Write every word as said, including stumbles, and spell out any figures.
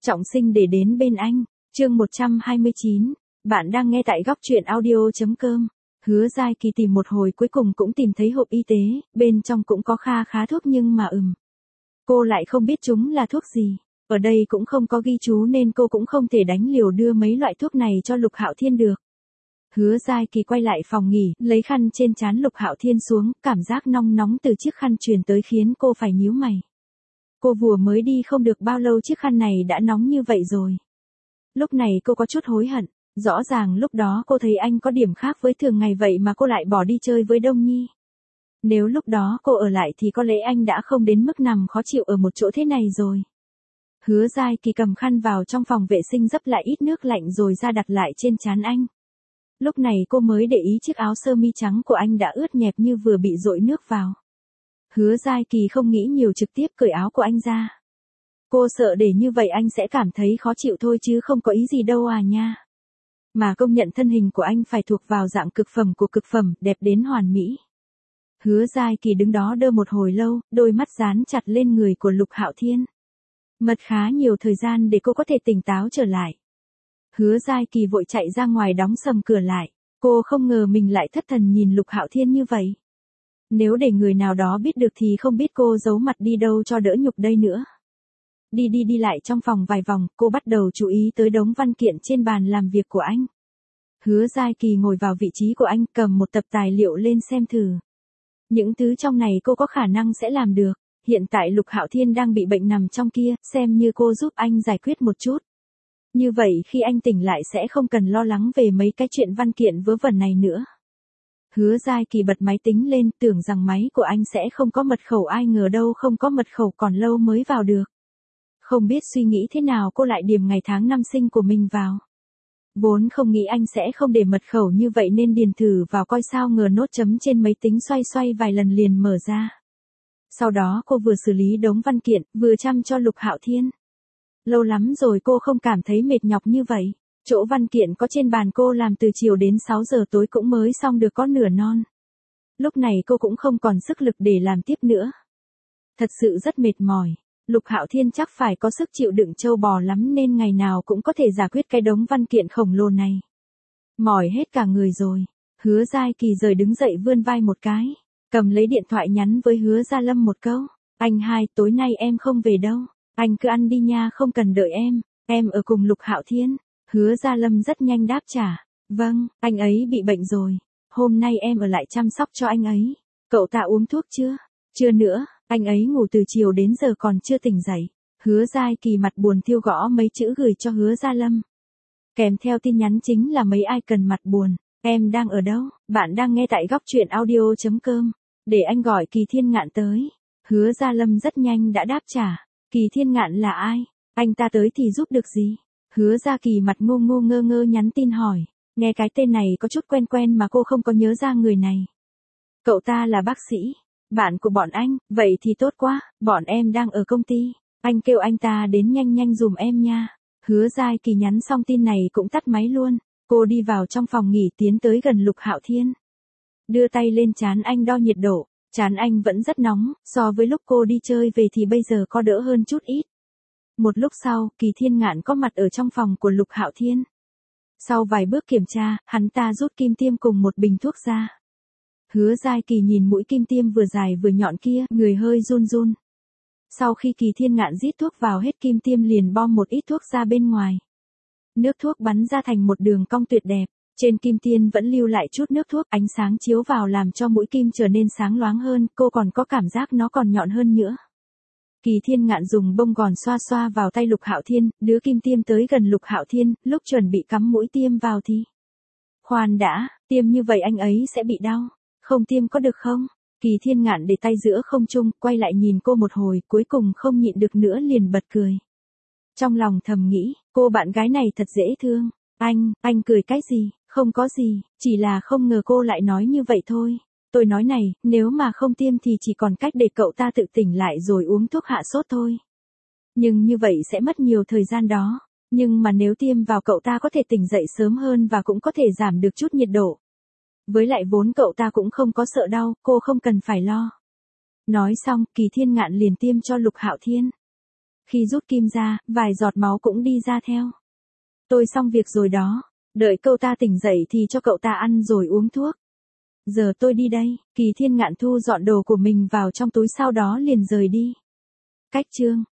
Trọng sinh để đến bên anh, chương một trăm hai mươi chín, bạn đang nghe tại góc truyện audio.com. Hứa Giai Kỳ tìm một hồi cuối cùng cũng tìm thấy hộp y tế, bên trong cũng có kha khá thuốc nhưng mà ừm. Cô lại không biết chúng là thuốc gì, ở đây cũng không có ghi chú nên cô cũng không thể đánh liều đưa mấy loại thuốc này cho Lục Hạo Thiên được. Hứa Giai Kỳ quay lại phòng nghỉ, lấy khăn trên trán Lục Hạo Thiên xuống, cảm giác nóng nóng từ chiếc khăn truyền tới khiến cô phải nhíu mày. Cô vừa mới đi không được bao lâu chiếc khăn này đã nóng như vậy rồi. Lúc này cô có chút hối hận, rõ ràng lúc đó cô thấy anh có điểm khác với thường ngày vậy mà cô lại bỏ đi chơi với Đông Nhi. Nếu lúc đó cô ở lại thì có lẽ anh đã không đến mức nằm khó chịu ở một chỗ thế này rồi. Hứa Giai Kỳ cầm khăn vào trong phòng vệ sinh dấp lại ít nước lạnh rồi ra đặt lại trên trán anh. Lúc này cô mới để ý chiếc áo sơ mi trắng của anh đã ướt nhẹp như vừa bị dội nước vào. Hứa Giai Kỳ không nghĩ nhiều trực tiếp cởi áo của anh ra. Cô sợ để như vậy anh sẽ cảm thấy khó chịu thôi chứ không có ý gì đâu à nha. Mà công nhận thân hình của anh phải thuộc vào dạng cực phẩm của cực phẩm, đẹp đến hoàn mỹ. Hứa Giai Kỳ đứng đó đơ một hồi lâu, đôi mắt dán chặt lên người của Lục Hạo Thiên. Mất khá nhiều thời gian để cô có thể tỉnh táo trở lại. Hứa Giai Kỳ vội chạy ra ngoài đóng sầm cửa lại. Cô không ngờ mình lại thất thần nhìn Lục Hạo Thiên như vậy. Nếu để người nào đó biết được thì không biết cô giấu mặt đi đâu cho đỡ nhục đây nữa. Đi đi đi lại trong phòng vài vòng, cô bắt đầu chú ý tới đống văn kiện trên bàn làm việc của anh. Hứa Giai Kỳ ngồi vào vị trí của anh, cầm một tập tài liệu lên xem thử. Những thứ trong này cô có khả năng sẽ làm được. Hiện tại Lục Hạo Thiên đang bị bệnh nằm trong kia, xem như cô giúp anh giải quyết một chút. Như vậy khi anh tỉnh lại sẽ không cần lo lắng về mấy cái chuyện văn kiện vớ vẩn này nữa. Hứa Giai Kỳ bật máy tính lên, tưởng rằng máy của anh sẽ không có mật khẩu, ai ngờ đâu không có mật khẩu còn lâu mới vào được. Không biết suy nghĩ thế nào cô lại điền ngày tháng năm sinh của mình vào. Vốn không nghĩ anh sẽ không để mật khẩu như vậy nên điền thử vào coi sao, ngờ nốt chấm trên máy tính xoay xoay vài lần liền mở ra. Sau đó cô vừa xử lý đống văn kiện, vừa chăm cho Lục Hạo Thiên. Lâu lắm rồi cô không cảm thấy mệt nhọc như vậy. Chỗ văn kiện có trên bàn cô làm từ chiều đến sáu giờ tối cũng mới xong được có nửa non. Lúc này cô cũng không còn sức lực để làm tiếp nữa. Thật sự rất mệt mỏi. Lục Hạo Thiên chắc phải có sức chịu đựng trâu bò lắm nên ngày nào cũng có thể giải quyết cái đống văn kiện khổng lồ này. Mỏi hết cả người rồi. Hứa Giai Kỳ rời đứng dậy vươn vai một cái. Cầm lấy điện thoại nhắn với Hứa Gia Lâm một câu. Anh hai, tối nay em không về đâu. Anh cứ ăn đi nha, không cần đợi em. Em ở cùng Lục Hạo Thiên. Hứa Gia Lâm rất nhanh đáp trả. Vâng, anh ấy bị bệnh rồi. Hôm nay em ở lại chăm sóc cho anh ấy. Cậu ta uống thuốc chưa? Chưa nữa, anh ấy ngủ từ chiều đến giờ còn chưa tỉnh dậy. Hứa Giai Kỳ mặt buồn thiêu gõ mấy chữ gửi cho Hứa Gia Lâm. Kèm theo tin nhắn chính là mấy ai cần mặt buồn. Em đang ở đâu? Bạn đang nghe tại góc truyện audio.com. Để anh gọi Kỳ Thiên Ngạn tới. Hứa Gia Lâm rất nhanh đã đáp trả. Kỳ Thiên Ngạn là ai? Anh ta tới thì giúp được gì? Hứa Gia Kỳ mặt ngô ngô ngơ ngơ nhắn tin hỏi. Nghe cái tên này có chút quen quen mà cô không có nhớ ra người này. Cậu ta là bác sĩ. Bạn của bọn anh, vậy thì tốt quá, bọn em đang ở công ty. Anh kêu anh ta đến nhanh nhanh dùm em nha. Hứa Giai Kỳ nhắn xong tin này cũng tắt máy luôn. Cô đi vào trong phòng nghỉ tiến tới gần Lục Hạo Thiên. Đưa tay lên trán anh đo nhiệt độ. Trán anh vẫn rất nóng, so với lúc cô đi chơi về thì bây giờ có đỡ hơn chút ít. Một lúc sau, Kỳ Thiên Ngạn có mặt ở trong phòng của Lục Hạo Thiên. Sau vài bước kiểm tra, hắn ta rút kim tiêm cùng một bình thuốc ra. Hứa Giai Kỳ nhìn mũi kim tiêm vừa dài vừa nhọn kia, người hơi run run. Sau khi Kỳ Thiên Ngạn rít thuốc vào hết kim tiêm liền bom một ít thuốc ra bên ngoài. Nước thuốc bắn ra thành một đường cong tuyệt đẹp. Trên kim tiêm vẫn lưu lại chút nước thuốc, ánh sáng chiếu vào làm cho mũi kim trở nên sáng loáng hơn, cô còn có cảm giác nó còn nhọn hơn nữa. Kỳ Thiên Ngạn dùng bông gòn xoa xoa vào tay Lục Hạo Thiên, đưa kim tiêm tới gần Lục Hạo Thiên, lúc chuẩn bị cắm mũi tiêm vào thì. Khoan đã, tiêm như vậy anh ấy sẽ bị đau. Không tiêm có được không? Kỳ Thiên Ngạn để tay giữa không trung, quay lại nhìn cô một hồi, cuối cùng không nhịn được nữa liền bật cười. Trong lòng thầm nghĩ, cô bạn gái này thật dễ thương. Anh, anh cười cái gì? Không có gì, chỉ là không ngờ cô lại nói như vậy thôi. Tôi nói này, nếu mà không tiêm thì chỉ còn cách để cậu ta tự tỉnh lại rồi uống thuốc hạ sốt thôi. Nhưng như vậy sẽ mất nhiều thời gian đó. Nhưng mà nếu tiêm vào cậu ta có thể tỉnh dậy sớm hơn và cũng có thể giảm được chút nhiệt độ. Với lại vốn cậu ta cũng không có sợ đau, cô không cần phải lo. Nói xong, Kỳ Thiên Ngạn liền tiêm cho Lục Hạo Thiên. Khi rút kim ra, vài giọt máu cũng đi ra theo. Tôi xong việc rồi đó. Đợi cậu ta tỉnh dậy thì cho cậu ta ăn rồi uống thuốc. Giờ tôi đi đây. Kỳ Thiên Ngạn thu dọn đồ của mình vào trong túi sau đó liền rời đi. Cách chương